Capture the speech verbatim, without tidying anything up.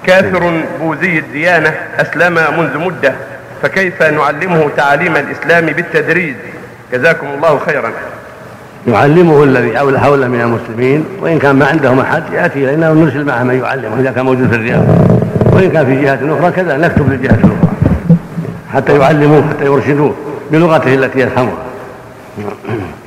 كافر بوذي الديانة أسلم منذ مدة، فكيف نعلمه تعاليم الإسلام بالتدريج؟ جزاكم الله خيرا. يعلمه الذي حوله من المسلمين، وإن كان ما عندهم أحد يأتي إلينا ونرسل معه من يعلمه إذا كان موجود في الرياض، وإن كان في جهة أخرى كذا نكتب للجهة الأخرى حتى يعلموه حتى يرشدوه بلغته التي يفهمها.